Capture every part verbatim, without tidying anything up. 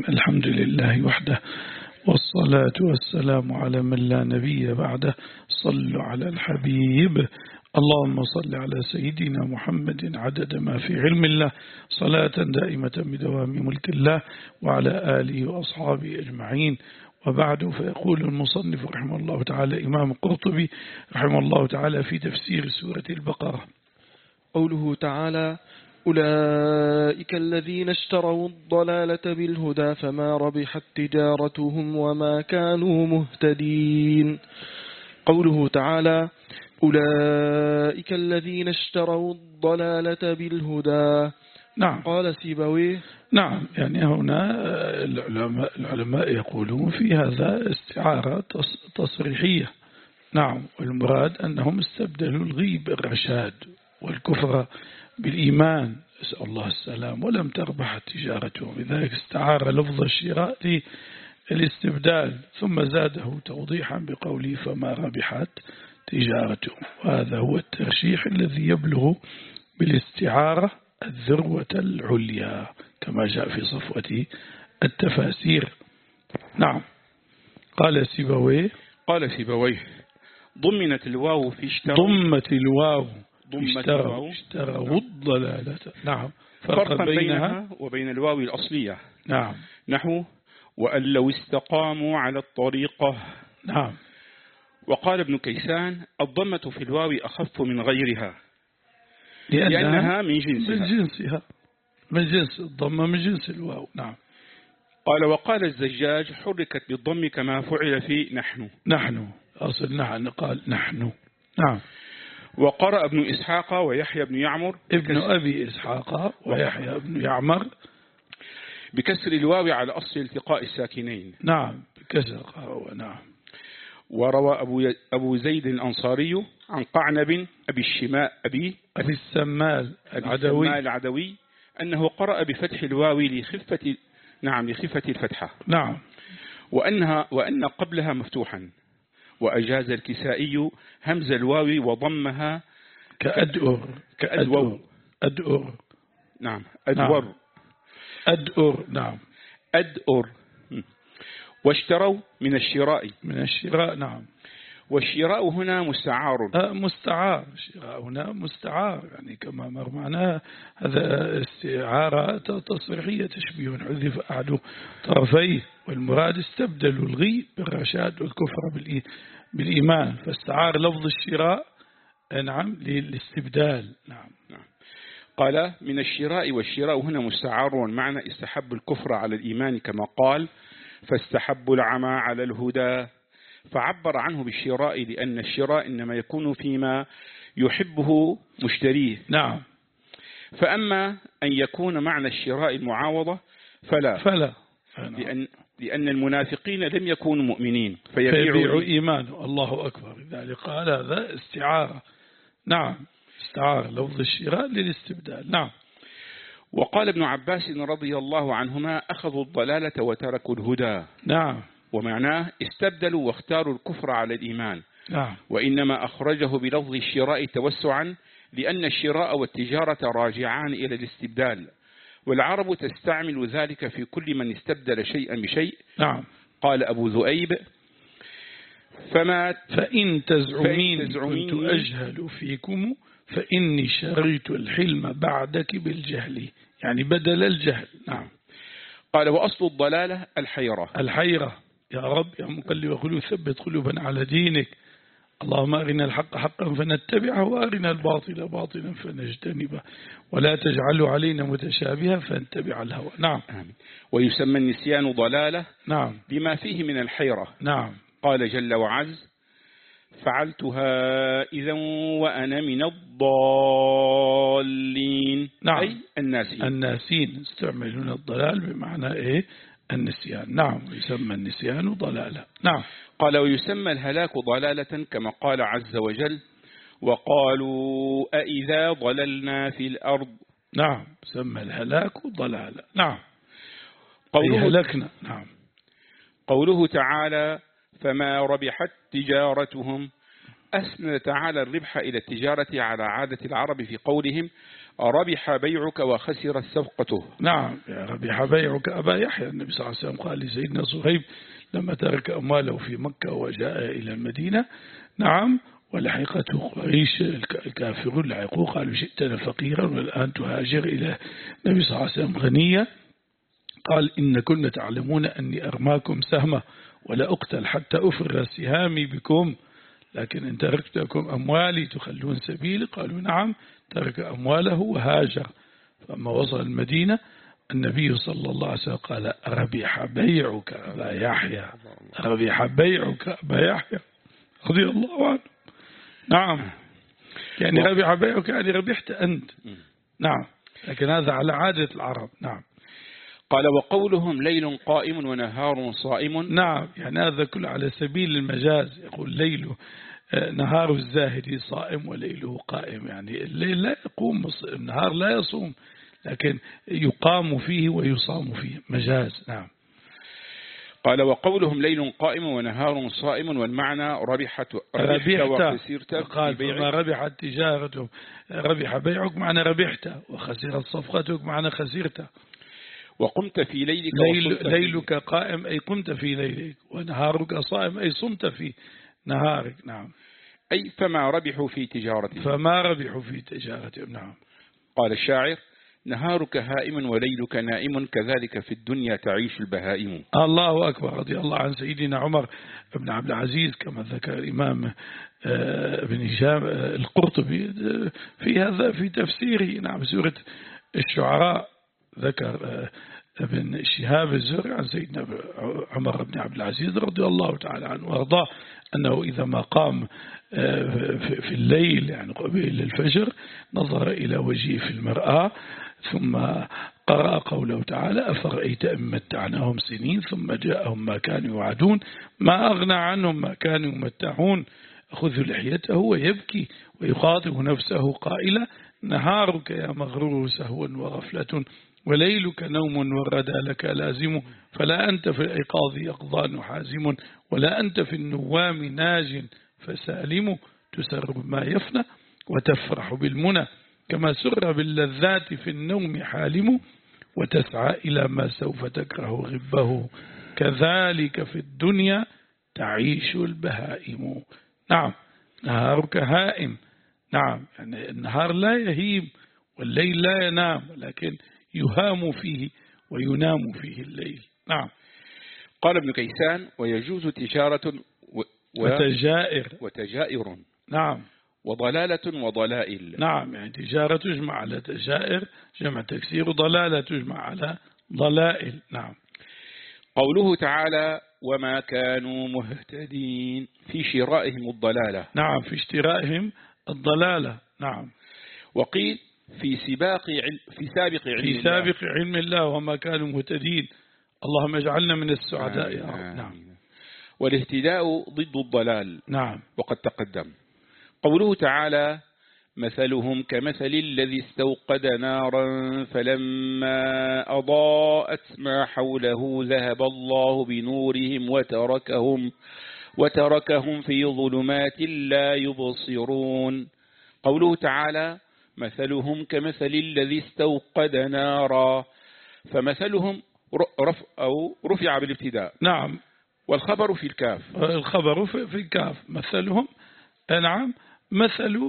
الحمد لله وحده، والصلاة والسلام على من لا نبي بعده. صلوا على الحبيب. اللهم صل على سيدنا محمد عدد ما في علم الله، صلاة دائمة بدوام ملك الله، وعلى آله وأصحابه أجمعين. وبعد، فيقول المصنف رحمه الله تعالى إمام القرطبي رحمه الله تعالى في تفسير سورة البقرة، قوله تعالى: أولئك الذين اشتروا الضلالة بالهدى فما ربحت تجارتهم وما كانوا مهتدين. قوله تعالى: أولئك الذين اشتروا الضلالة بالهدى. نعم. قال سيبويه: نعم، يعني هنا العلماء, العلماء يقولون في هذا استعارة تصريحية. نعم، والمراد أنهم استبدلوا الغي بالرشاد والكفر بالإيمان، أسأل الله السلام، ولم تربح تجارتهم، لذلك استعار لفظ الشراء للاستبدال، ثم زاده توضيحا بقوله فما ربحت تجارتهم. وهذا هو الترشيح الذي يبلغ بالاستعارة الذروة العليا كما جاء في صفوة التفاسير. نعم. قال سيبويه قال سيبويه ضمنت الواو في اشتروا ضمت الواو اشتروا اشتروا الضلالة. نعم، فرقا بينها وبين الواو الأصلية. نعم، نحو وأن لو استقاموا على الطريقة. نعم. وقال ابن كيسان الضمة في الواو أخف من غيرها لأنها, لأنها من جنسها من جنسها من جنس الضمة من جنس الواو. نعم. قال وقال الزجاج حركت بالضم كما فعل في نحن. نحن أصل نحن قال نحن. نعم. وقرأ ابن إسحاق ويحيى بن يعمر ابن أبي إسحاق ويحيى بن يعمر بكسر الواو على أصل التقاء الساكنين. نعم، بكسر قاوة. نعم. وروى أبو, أبو زيد الأنصاري عن قعنب أبي الشماء أبي أبي السمال العدوي, السمال العدوي أنه قرأ بفتح الواو لخفة نعم لخفة الفتحة. نعم. وأنها وأن قبلها مفتوحا. وأجاز الكسائي همز الواو وضمها كأدؤر كأدور أدؤر. نعم أدور. نعم. أدؤر. نعم. أدؤر. واشتروا من الشراء من الشراء. نعم. والشراء هنا مستعار. آه مستعار. الشراء هنا مستعار، يعني كما مر معنا هذا استعارة تصريحية تشبيه حذف أحد طرفيه، والمراد استبدلوا الغي بالرشاد والكفر بالإيمان، فاستعار لفظ الشراء نعم للاستبدال. نعم. نعم. قال من الشراء، والشراء هنا مستعار، والمعنى استحب الكفر على الإيمان كما قال فاستحبوا العمى على الهدى، فعبر عنه بالشراء لأن الشراء إنما يكون فيما يحبه مشتريه. نعم. فأما أن يكون معنى الشراء المعاوضة فلا فلا لأن, لأن المنافقين لم يكونوا مؤمنين فيبيعوا إيمانه. الله أكبر. لذلك قال هذا استعارة. نعم، استعار لفظ الشراء للاستبدال. نعم. وقال ابن عباس رضي الله عنهما أخذوا الضلالة وتركوا الهدى. نعم. ومعناه استبدلوا واختاروا الكفر على الإيمان. نعم. وإنما أخرجه بلفظ الشراء توسعا لأن الشراء والتجارة راجعان إلى الاستبدال، والعرب تستعمل ذلك في كل من استبدل شيئا بشيء. نعم. قال أبو ذؤيب فما فإن تزعمين كنت أجهل فيكم فإني شريت الحلم بعدك بالجهل، يعني بدل الجهل. نعم. قال وأصل الضلالة الحيرة. الحيرة. يا رب يا مقلب قلوب ثبت قلوبنا على دينك. اللهم أرنا الحق حقا فنتبعه، وأرنا الباطل باطلا فنجتنبه، ولا تجعله علينا متشابها فنتبع الهوى. نعم. آمين. ويسمى النسيان ضلالة. نعم. بما فيه من الحيرة. نعم. قال جل وعز فعلتها إذا وأنا من الضالين. نعم. أي الناسين. الناسين استعملون الضلال بمعنى إيه؟ النسيان. نعم. يسمى النسيان ضلالة. نعم. قال ويسمى الهلاك ضلالة كما قال عز وجل وقالوا أئذا ضللنا في الأرض. نعم. يسمى الهلاك ضلالة. نعم. قوله هلكنا. نعم. قوله تعالى فما ربحت تجارتهم أسند تعالى الربح إلى التجارة على عادة العرب في قولهم ربح بيعك وخسر صفقته. نعم، ربح بيعك أبا يحيى. النبي صلى الله عليه وسلم قال لسيدنا صهيب لما ترك أمواله في مكة وجاء إلى المدينة، نعم، ولحقته قريش الكافرون لحقوه قالوا جئتنا فقيرا والآن تهاجر إلى النبي صلى الله عليه وسلم غنيا. قال إن كنا تعلمون أني أرماكم سهمة ولا أقتل حتى أفر سهامي بكم، لكن إن تركتكم أموالي تخلون سبيلي. قالوا نعم، ترك أمواله وهاجر. فلما وصل المدينة النبي صلى الله عليه وسلم قال ربح بيعك أبا يحيى، ربح بيعك أبا يحيى رضي الله عنه. نعم، يعني ربح بيعك يعني ربحت أنت. نعم، لكن هذا على عادة العرب. نعم. قال وقولهم ليل قائم ونهار صائم. نعم، يعني هذا كله على سبيل المجاز. يقول ليله نهار الزاهد صائم وليله قائم، يعني الليل لا يقوم، النهار لا يصوم، لكن يقام فيه ويصام فيه، مجاز. نعم. قال وقولهم ليل قائم ونهار صائم، والمعنى ربحت ربحت وخسرت. قال فما ربحت تجارتهم، ربح بيعك معنى ربحت، وخسرت صفقتك معنى خسرت. وقمت في ليلك ليل ليلك قائم أي قمت في ليلك، ونهارك صائم أي صمت في نهارك. نعم، أي فما ربحوا في تجارتهم، فما ربحوا في تجارتهم. نعم. قال الشاعر نهارك هائم وليلك نائم، كذلك في الدنيا تعيش البهائم. الله أكبر. رضي الله عن سيدنا عمر بن عبد العزيز كما ذكر الإمام ابن هشام القرطبي في هذا في تفسيره. نعم، سورة الشعراء ذكر ابن شهاب الزهري عن سيدنا عمر بن عبد العزيز رضي الله تعالى عنه وارضاه أنه إذا ما قام في الليل يعني قبيل الفجر نظر إلى وجهه في المرآة ثم قرأ قوله تعالى أفرأيت إن متعناهم سنين ثم جاءهم ما كانوا يوعدون ما أغنى عنهم ما كانوا يمتعون. أخذ لحيته ويبكي ويخاطب نفسه قائلا نهارك يا مغرور سهوا وغفلة وليلك نوم والردى لك لازم، فلا أنت في الإيقاظ يقظان حازم ولا أنت في النوام ناج فسالم. تسر بما يفنى وتفرح بالمنى كما سر باللذات في النوم حالم، وتسعى إلى ما سوف تكره غبه كذلك في الدنيا تعيش البهائم. نعم، نهارك هائم. نعم، يعني النهار لا يهيم والليل لا ينام، لكن يهام فيه وينام فيه الليل. نعم. قال ابن كيسان ويجوز تجارة و... وتجائر وتجائر. نعم. وضلالة وضلائل. نعم، يعني تجارة تجمع على تجائر جمع تكسير، وضلالة تجمع على ضلائل. نعم. قوله تعالى وما كانوا مهتدين في شرائهم الضلالة. نعم، في اشترائهم الضلالة. نعم. وقيل في سباق علم في سابق علم في سابق علم الله وما كانوا مهتدين. اللهم اجعلنا من السعداء يا رب. نعم. والاهتداء ضد الضلال. نعم. وقد تقدم. قوله تعالى مثلهم كمثل الذي استوقد نارا فلما أضاءت ما حوله ذهب الله بنورهم وتركهم وتركهم في ظلمات لا يبصرون. قوله تعالى مثلهم كمثل الذي استوقد نارا، فمثلهم رفع أو رفع بالابتداء. نعم. والخبر في الكاف. الخبر في الكاف مثلهم. نعم، مثل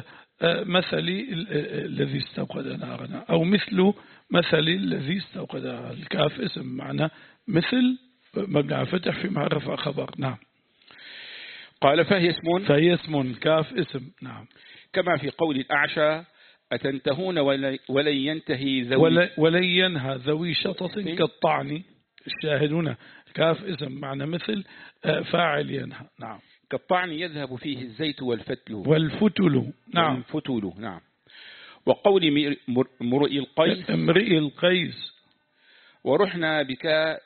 مثل الذي استوقد نارنا أو مثل مثل الذي استوقد نارنا. الكاف اسم معنى مثل مبني على فتح في محل رفع خبر. نعم. قال فهي اسم فهي اسم كاف اسم. نعم. كما في قول الأعشى أتنتهون ولن ينتهي ذوي ولن ينهى ذوي شطط كالطعن. الشاهد هنا كاف اسم معنى مثل فاعل ينهى. نعم. كالطعن يذهب فيه الزيت والفتل والفتل. نعم. والفتل. نعم. وقول امرئ القيس امرئ القيس ورحنا بك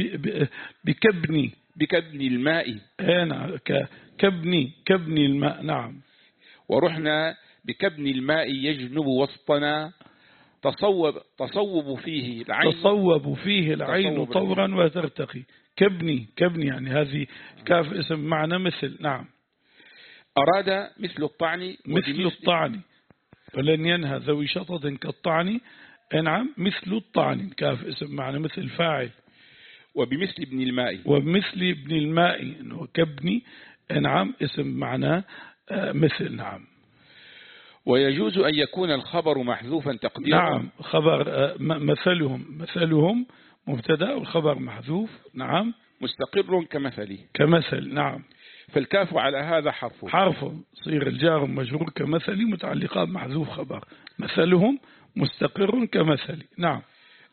بكبني بكبن الماء. أنا كبني كبني الماء. نعم. ورحنا بكبن الماء يجنب وسطنا تصوب تصوب فيه العين تصوب فيه العين طورا وترتقي. كبني كبني يعني هذه كاف اسم معنى مثل. نعم. أراد مثل الطعن مثل الطعن، ولن ينهى ذوي شطط كالطعن. نعم، مثل الطعن كاف اسم معنى مثل فاعل. وبمثل ابن الماء، وبمثل ابن الماء إنه كابني. نعم، اسم معنى مثل. نعم. ويجوز أن يكون الخبر محذوفا تقديرا. نعم، خبر مثلهم مثلهم مبتدا والخبر محذوف. نعم. مستقر كمثلي، كمثل. نعم. فالكاف على هذا حرف حرف صير الجار مجرور كمثلي متعلقات محذوف خبر. مثلهم مستقر كمثلي. نعم.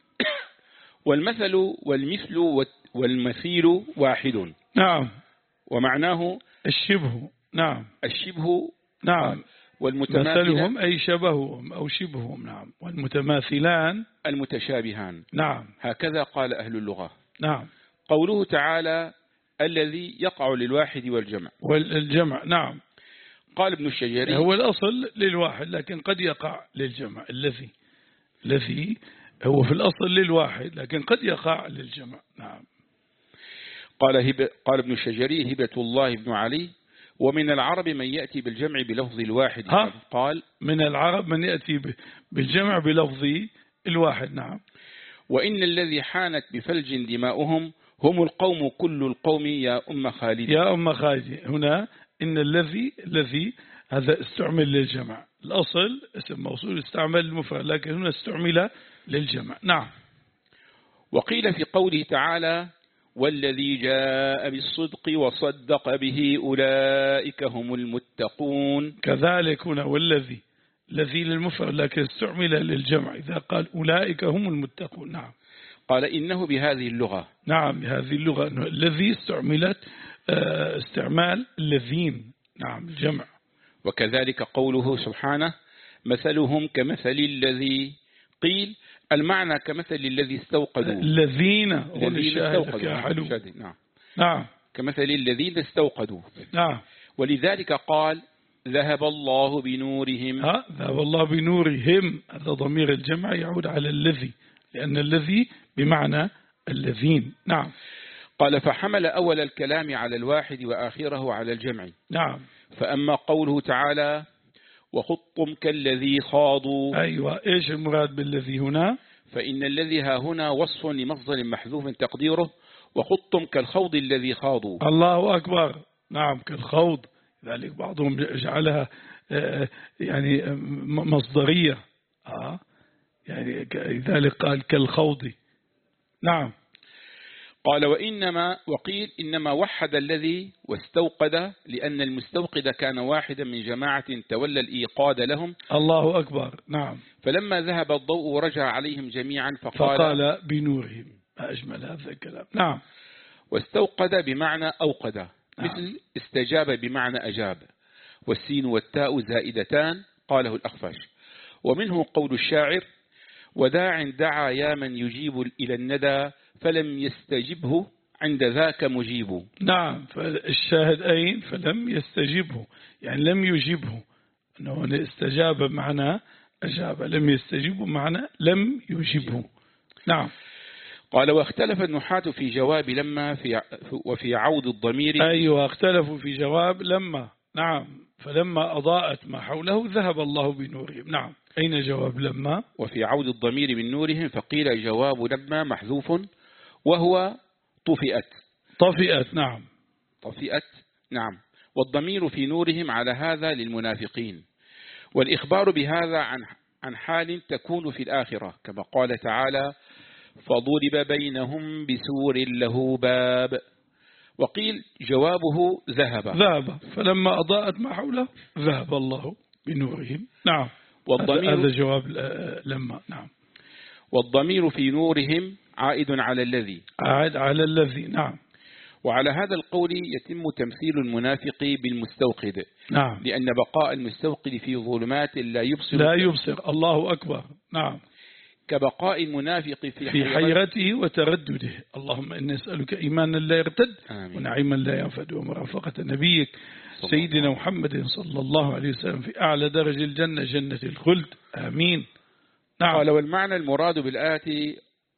والمثل والمثل والمثيل واحد. نعم. ومعناه الشبه. نعم. الشبه. نعم. والمتماثلان مثلهم أي شبههم أو شبههم. نعم. والمتماثلان المتشابهان. نعم. هكذا قال أهل اللغة. نعم. قوله تعالى الذي يقع للواحد والجمع. والجمع. نعم. قال ابن الشجري هو الأصل للواحد لكن قد يقع للجمع. الذي الذي هو في الأصل للواحد لكن قد يقع للجمع. نعم. قال هب قال ابن الشجري هبة الله بن علي ومن العرب من يأتي بالجمع بلفظ الواحد. قال من العرب من يأتي بالجمع بلفظ الواحد. نعم. وإن الذي حانت بفلج دماؤهم هم القوم كل القوم يا أم خالد. يا أم خالد. هنا إن الذي الذي هذا استعمل للجمع. الأصل اسم موصول استعمل المفرد لكن هنا استعمل للجمع. نعم. وقيل في قوله تعالى والذي جاء بالصدق وصدق به أولئك هم المتقون. كذلك هنا والذي الذي للمفرد لكن استعمل للجمع إذا قال أولئك هم المتقون. نعم. قال إنه بهذه اللغة. نعم، بهذه اللغة أنه الذي استعملت استعمال الذين. نعم، الجمع. وكذلك قوله سبحانه مثلهم كمثل الذي قيل المعنى كمثل الذي استوقدوا. الذين الذين استوقدوا. نعم. نعم. كمثل الذين استوقدوا. نعم. ولذلك قال ذهب الله بنورهم. ها ذهب الله بنورهم. هذا ضمير الجمع يعود على الذي لأن الذي بمعنى الذين. نعم. قال فحمل أول الكلام على الواحد وآخره على الجمع. نعم. فأما قوله تعالى وخطم كالذي خاضوا. أيوة، إيش المراد بالذي هنا؟ فإن الذي ها هنا وصف لمصدر محذوف تقديره وخطم كالخوض الذي خاضوا. الله أكبر. نعم، كالخوض. ذلك بعضهم جعلها يعني مصدرية. آه يعني لذلك قال كالخوض. نعم. قال وإنما وقيل إنما وحد الذي واستوقد لأن المستوقد كان واحدا من جماعة تولى الإيقاد لهم. الله أكبر. نعم. فلما ذهب الضوء ورجع عليهم جميعا فقال, فقال بنورهم. أجمل هذا الكلام. نعم. واستوقد بمعنى أوقد. نعم. مثل استجاب بمعنى أجاب. والسين والتاء زائدتان قاله الأخفش. ومنه قول الشاعر وداع دعا يا من يجيب إلى الندى فلم يستجبه عند ذاك مجيب. نعم. فالشاهد أين فلم يستجبه يعني لم يجيبه. أنه استجاب معنى أجاب لم يستجبه معنى لم يجيبه. نعم. قال واختلف النحاة في جواب لما في وفي عود الضمير. أيوة، اختلفوا في جواب لما. نعم. فلما أضاءت ما حوله ذهب الله بنورهم. نعم. أين جواب لما؟ وفي عود الضمير من نورهم فقيل جواب لما محذوف وهو طفئت. طفئت. نعم. طفئت. نعم. والضمير في نورهم على هذا للمنافقين والإخبار بهذا عن عن حال تكون في الآخرة كما قال تعالى فضرب بينهم بسور له باب. وقيل جوابه ذهب. ذهب. فلما أضاءت ما حوله ذهب الله بنورهم. نعم. والضمير هذا جواب لما. نعم. والضمير في نورهم عائد على الذي. عائد على الذي. نعم. وعلى هذا القول يتم تمثيل المنافق بالمستوقد. نعم. لأن بقاء المستوقد في ظلمات لا يبصر. لا يبصر. الله أكبر. نعم. كبقاء المنافق في, في حيرته وتردده. اللهم إني أسألك إيمانا لا يرتد ونعيما لا ينفد ومرافقة نبيك سيدنا محمد صلى الله عليه وسلم في أعلى درج الجنة جنة الخلد. آمين. نعم. قال والمعنى المراد بالآتي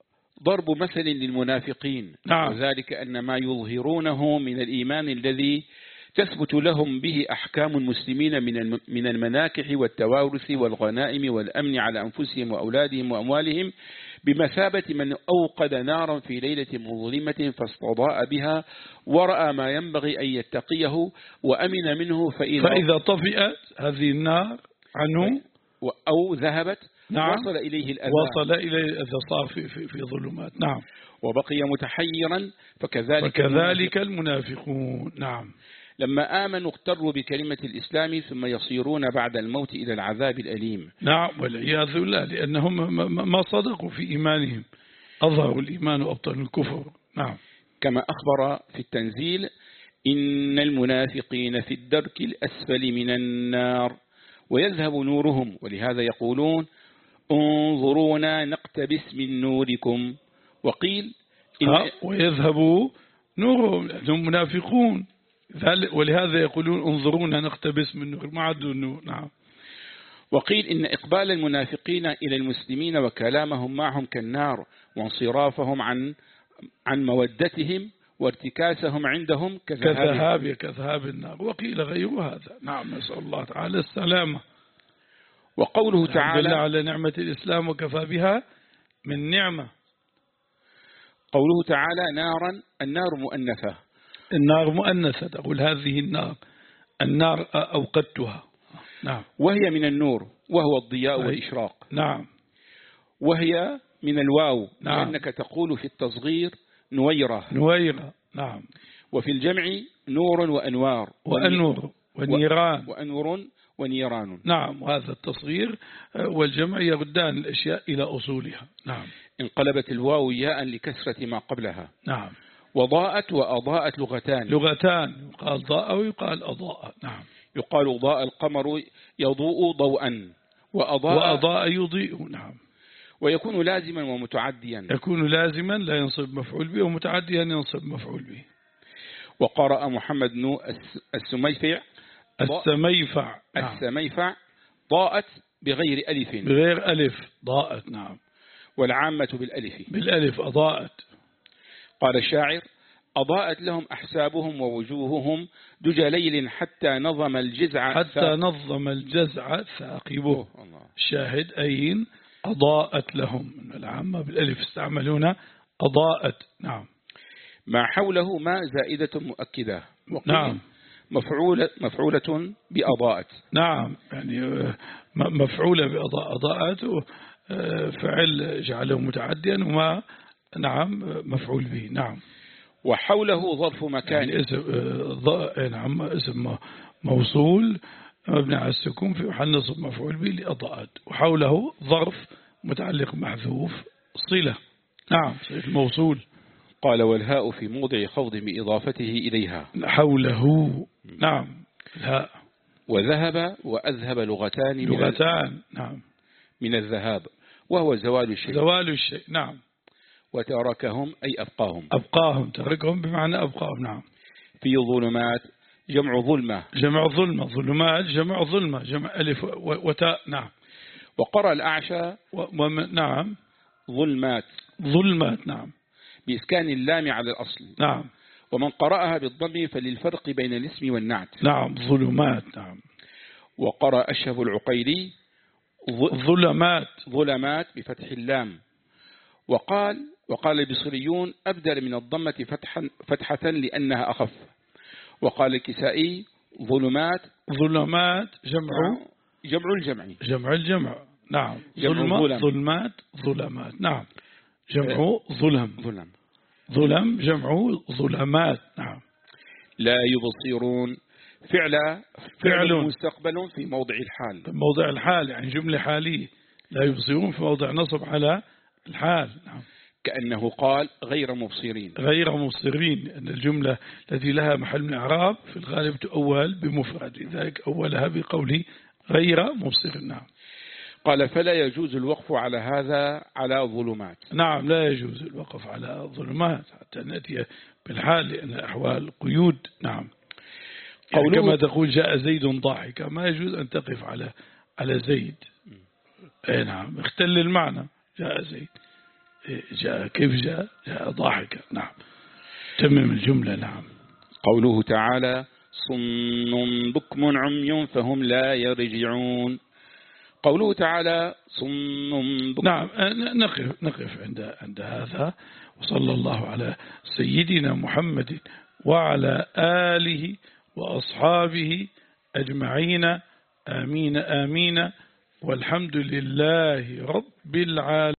ضرب مثل للمنافقين. نعم. وذلك أن ما يظهرونه من الإيمان الذي تثبت لهم به أحكام المسلمين من من المناكح والتوارث والغنائم والأمن على أنفسهم وأولادهم وأموالهم بمثابة من أوقد نارا في ليلة مظلمة فاستضاء بها ورأى ما ينبغي أن يتقيه وأمن منه فإذا, فإذا طفئت هذه النار عنه أو ذهبت نعم وصل إليه الأذى وصل إليه الأذى صار في, في, في ظلمات نعم وبقي متحيرا فكذلك, فكذلك المنافقون نعم لما آمنوا اغتروا بكلمة الإسلام ثم يصيرون بعد الموت إلى العذاب الأليم. نعم والعياذ بالله لأنهم ما صدقوا في إيمانهم أظهروا الإيمان وأبطلوا الكفر. نعم كما أخبر في التنزيل إن المنافقين في الدرك الأسفل من النار ويذهب نورهم ولهذا يقولون انظرونا نقتبس من نوركم. وقيل إن ويذهب نورهم لأنهم منافقون ولهذا يقولون انظرونا نقتبس من نور ما عدوا النور. نعم. وقيل إن إقبال المنافقين إلى المسلمين وكلامهم معهم كالنار وانصرافهم عن عن مودتهم وارتكاسهم عندهم كذهاب كذهاب النار. وقيل غير هذا. نعم نسأل الله تعالى السلامة. وقوله تعالى على نعمة الإسلام وكفى بها من نعمة. قوله تعالى نارا النار مؤنثة النار مؤنثة تقول هذه النار النار أوقدتها. نعم. وهي من النور وهو الضياء والإشراق. نعم. وهي من الواو نعم. لأنك تقول في التصغير نويرة نويرة. نعم. وفي الجمع نور وأنوار وأنور ونيران وأنور ونيران. نعم. وهذا التصغير والجمع يردان الأشياء إلى أصولها. نعم. انقلبت الواو ياء لكسرة ما قبلها. نعم. وضاءت وأضاءت لغتان لغتان يقال ضاء ويقال أضاء. نعم. يقال ضاء القمر يضوء ضوءا وأضاء, وأضاء يضيء. نعم. ويكون لازما ومتعديا يكون لازما لا ينصب مفعول به ومتعديا ينصب مفعول به. وقرأ محمد نو السميفع السميفع. نعم. السميفع ضاءت بغير ألف بغير ألف ضاءت. نعم. والعامة بالألف بالألف أضاءت. قال الشاعر أضاءت لهم أحسابهم ووجوههم دجى ليل حتى نظم الجزع حتى ثاق... نظم الجزع ثاقبه. شاهد أين أضاءت لهم من العامة بالألف استعملون أضاءت. نعم. ما حوله ما زائدة مؤكدة. نعم. مفعولة مفعولة بأضاءت. نعم يعني مفعولة بأضاء أضاءت فعل جعله متعديا وما نعم مفعول به. نعم. وحوله ظرف مكان يعني اسم نعم اسم موصول مبني على السكون في محل نصب مفعول به لأضاءت وحوله ظرف متعلق محذوف صلة. نعم الموصول. قال والهاء في موضع خفض بإضافته إليها حوله. نعم الهاء. وذهب وأذهب لغتان لغتان. نعم. من الذهاب وهو زوال الشيء زوال الشيء. نعم. وتركهم أي أبقاهم أبقاهم تركهم بمعنى أبقاهم. نعم. في ظلمات جمع ظلمة جمع ظلمة ظلمات جمع ظلمة جمع ألف وتاء. نعم. وقرأ الأعشى ومن نعم ظلمات ظلمات. نعم. بإسكان اللام على الأصل. نعم. ومن قرأها بالضم فللفرق بين الاسم والنعت. نعم ظلمات. نعم. وقرأ أشهب العقيلي ظلمات ظلمات بفتح اللام. وقال وقال البصريون أبدل من الضمة فتحا فتحة لأنها أخف. وقال الكسائي ظلمات ظلمات جمع جمع الجمع جمع الجمع. نعم. جمع ظلم. ظلمات ظلمات. نعم. جمع ظلم ظلم ظلم جمع ظلمات. نعم. لا يبصرون فعل فعل مستقبل في موضع الحال في موضع الحال يعني جملة حالية. لا يبصرون في موضع نصب على الحال. نعم. كأنه قال غير مبصرين غير مبصرين أن الجملة التي لها محل من إعراب في الغالب تؤول بمفرد لذلك أولها بقوله غير مبصر. نعم. قال فلا يجوز الوقف على هذا على ظلمات. نعم لا يجوز الوقف على ظلمات حتى نأتي بالحال لأن الأحوال قيود. نعم. يعني كما تقول جاء زيد ضاحكا ما يجوز أن تقف على على زيد. أي نعم اختل المعنى. جاء زيد جاء كيف جاء جاء ضاحكا. نعم. تمم الجملة. نعم. قوله تعالى صم بكم عمي فهم لا يرجعون. قوله تعالى صم بكم. نعم نقف, نقف عند, عند هذا. وصلى الله على سيدنا محمد وعلى آله وأصحابه أجمعين. آمين آمين والحمد لله رب العالمين.